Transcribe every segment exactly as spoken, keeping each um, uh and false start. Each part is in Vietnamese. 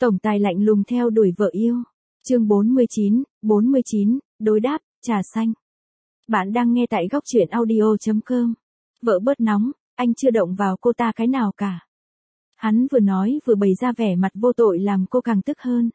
Tổng tài lạnh lùng theo đuổi vợ yêu. Chương bốn mươi chín, bốn mươi chín, đối đáp, trà xanh. Bạn đang nghe tại góc truyện audio chấm com. Vợ bớt nóng, anh chưa động vào cô ta cái nào cả. Hắn vừa nói vừa bày ra vẻ mặt vô tội làm cô càng tức hơn.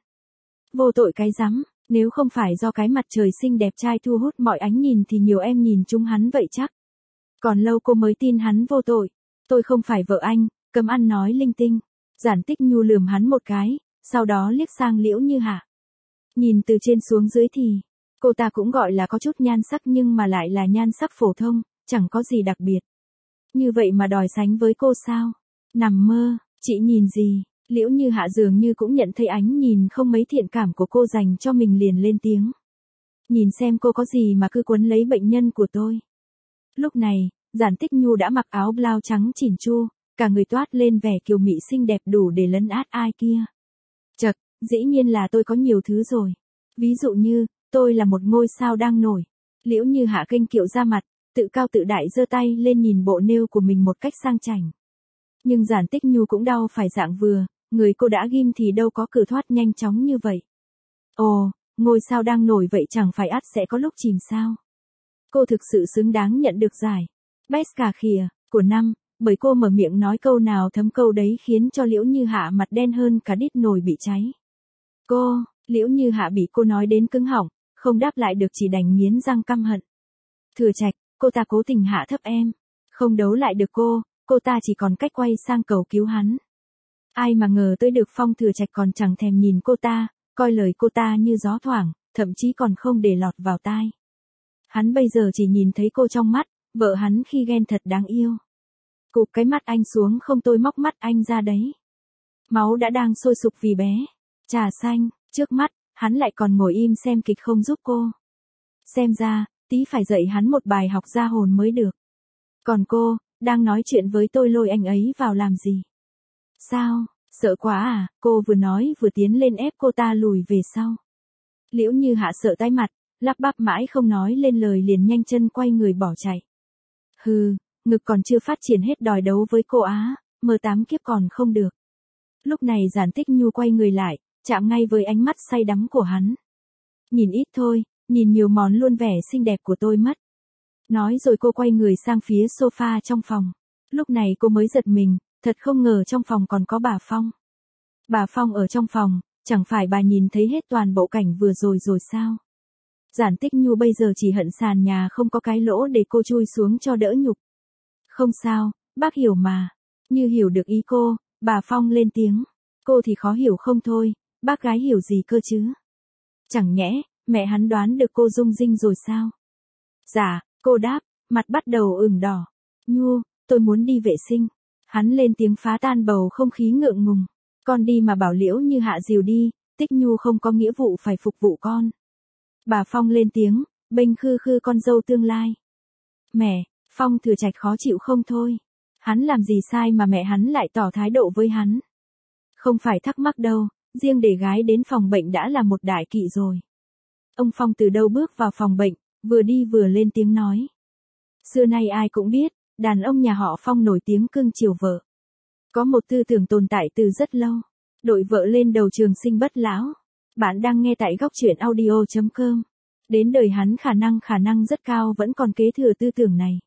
Vô tội cái rắm, nếu không phải do cái mặt trời xinh đẹp trai thu hút mọi ánh nhìn thì nhiều em nhìn chung hắn vậy chắc. Còn lâu cô mới tin hắn vô tội. Tôi không phải vợ anh, cấm ăn nói linh tinh. Giản Tích Nhu lườm hắn một cái, sau đó liếc sang Liễu Như Hạ. Nhìn từ trên xuống dưới thì, cô ta cũng gọi là có chút nhan sắc nhưng mà lại là nhan sắc phổ thông, chẳng có gì đặc biệt. Như vậy mà đòi sánh với cô sao? Nằm mơ, chị nhìn gì? Liễu Như Hạ dường như cũng nhận thấy ánh nhìn không mấy thiện cảm của cô dành cho mình liền lên tiếng. Nhìn xem cô có gì mà cứ quấn lấy bệnh nhân của tôi. Lúc này, Giản Tích Nhu đã mặc áo blau trắng chỉn chu, cả người toát lên vẻ kiều mị xinh đẹp đủ để lấn át ai kia. Chậc, dĩ nhiên là tôi có nhiều thứ rồi. Ví dụ như, tôi là một ngôi sao đang nổi. Liễu Như Hạ kênh kiệu ra mặt, tự cao tự đại giơ tay lên nhìn bộ nêu của mình một cách sang chảnh. Nhưng Giản Tích Nhu cũng đau phải dạng vừa, người cô đã ghim thì đâu có cử thoát nhanh chóng như vậy. Ồ, ngôi sao đang nổi vậy chẳng phải ắt sẽ có lúc chìm sao. Cô thực sự xứng đáng nhận được giải Best Cà Khìa của năm, bởi cô mở miệng nói câu nào thấm câu đấy khiến cho Liễu Như Hạ mặt đen hơn cả đít nồi bị cháy. Cô, Liễu Như Hạ bị cô nói đến cứng họng, không đáp lại được chỉ đành nghiến răng căm hận. Thừa Trạch, cô ta cố tình hạ thấp em. Không đấu lại được cô, cô ta chỉ còn cách quay sang cầu cứu hắn. Ai mà ngờ tới được Phong Thừa Trạch còn chẳng thèm nhìn cô ta, coi lời cô ta như gió thoảng, thậm chí còn không để lọt vào tai. Hắn bây giờ chỉ nhìn thấy cô trong mắt, vợ hắn khi ghen thật đáng yêu. Cụp cái mắt anh xuống không tôi móc mắt anh ra đấy. Máu đã đang sôi sục vì bé. Trà xanh, trước mắt, hắn lại còn ngồi im xem kịch không giúp cô. Xem ra, tí phải dạy hắn một bài học ra hồn mới được. Còn cô, đang nói chuyện với tôi lôi anh ấy vào làm gì? Sao, sợ quá à? Cô vừa nói vừa tiến lên ép cô ta lùi về sau. Liễu Như Hạ sợ tái mặt, lắp bắp mãi không nói lên lời liền nhanh chân quay người bỏ chạy. Hừ, ngực còn chưa phát triển hết đòi đấu với cô á, mơ tám kiếp còn không được. Lúc này Giản Tích Nhu quay người lại, chạm ngay với ánh mắt say đắm của hắn. Nhìn ít thôi, nhìn nhiều món luôn vẻ xinh đẹp của tôi mất. Nói rồi cô quay người sang phía sofa trong phòng. Lúc này cô mới giật mình, thật không ngờ trong phòng còn có bà Phong. Bà Phong ở trong phòng, chẳng phải bà nhìn thấy hết toàn bộ cảnh vừa rồi rồi sao? Giản Tích Nhu bây giờ chỉ hận sàn nhà không có cái lỗ để cô chui xuống cho đỡ nhục. Không sao, bác hiểu mà. Như hiểu được ý cô, bà Phong lên tiếng. Cô thì khó hiểu không thôi, bác gái hiểu gì cơ chứ? Chẳng nhẽ, mẹ hắn đoán được cô rung rinh rồi sao? Dạ, cô đáp, mặt bắt đầu ửng đỏ. Nhu, tôi muốn đi vệ sinh. Hắn lên tiếng phá tan bầu không khí ngượng ngùng. Con đi mà bảo Liễu Như Hạ dìu đi, Tích Nhu không có nghĩa vụ phải phục vụ con. Bà Phong lên tiếng, bênh khư khư con dâu tương lai. Mẹ, Phong Thừa Trạch khó chịu không thôi. Hắn làm gì sai mà mẹ hắn lại tỏ thái độ với hắn. Không phải thắc mắc đâu, riêng để gái đến phòng bệnh đã là một đại kỵ rồi. Ông Phong từ đâu bước vào phòng bệnh, vừa đi vừa lên tiếng nói. Xưa nay ai cũng biết, đàn ông nhà họ Phong nổi tiếng cưng chiều vợ. Có một tư tưởng tồn tại từ rất lâu. Đội vợ lên đầu trường sinh bất lão. Bạn đang nghe tại góc truyện audio chấm com. Đến đời hắn khả năng khả năng rất cao vẫn còn kế thừa tư tưởng này.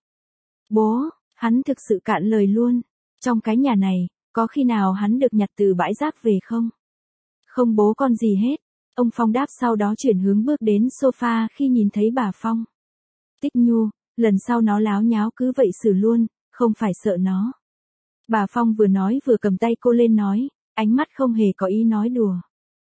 Bố, hắn thực sự cạn lời luôn. Trong cái nhà này, có khi nào hắn được nhặt từ bãi rác về không? Không bố con gì hết. Ông Phong đáp sau đó chuyển hướng bước đến sofa khi nhìn thấy bà Phong. Tích Nhu, lần sau nó láo nháo cứ vậy xử luôn, không phải sợ nó. Bà Phong vừa nói vừa cầm tay cô lên nói, ánh mắt không hề có ý nói đùa.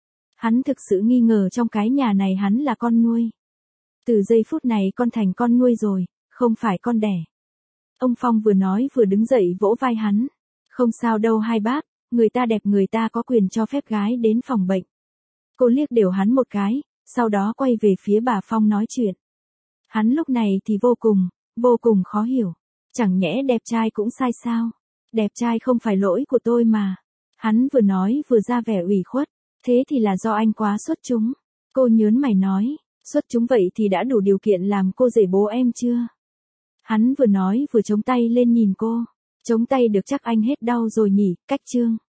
Hắn thực sự nghi ngờ trong cái nhà này hắn là con nuôi. Từ giây phút này con thành con nuôi rồi, không phải con đẻ. Ông Phong vừa nói vừa đứng dậy vỗ vai hắn. Không sao đâu hai bác, người ta đẹp người ta có quyền cho phép gái đến phòng bệnh. Cô liếc đều hắn một cái, sau đó quay về phía bà Phong nói chuyện. Hắn lúc này thì vô cùng, vô cùng khó hiểu. Chẳng nhẽ đẹp trai cũng sai sao? Đẹp trai không phải lỗi của tôi mà. Hắn vừa nói vừa ra vẻ ủy khuất. Thế thì là do anh quá xuất chúng. Cô nhớn mày nói, xuất chúng vậy thì đã đủ điều kiện làm cô rể bố em chưa? Hắn vừa nói vừa chống tay lên nhìn cô. Chống tay được chắc anh hết đau rồi nhỉ, cách trương.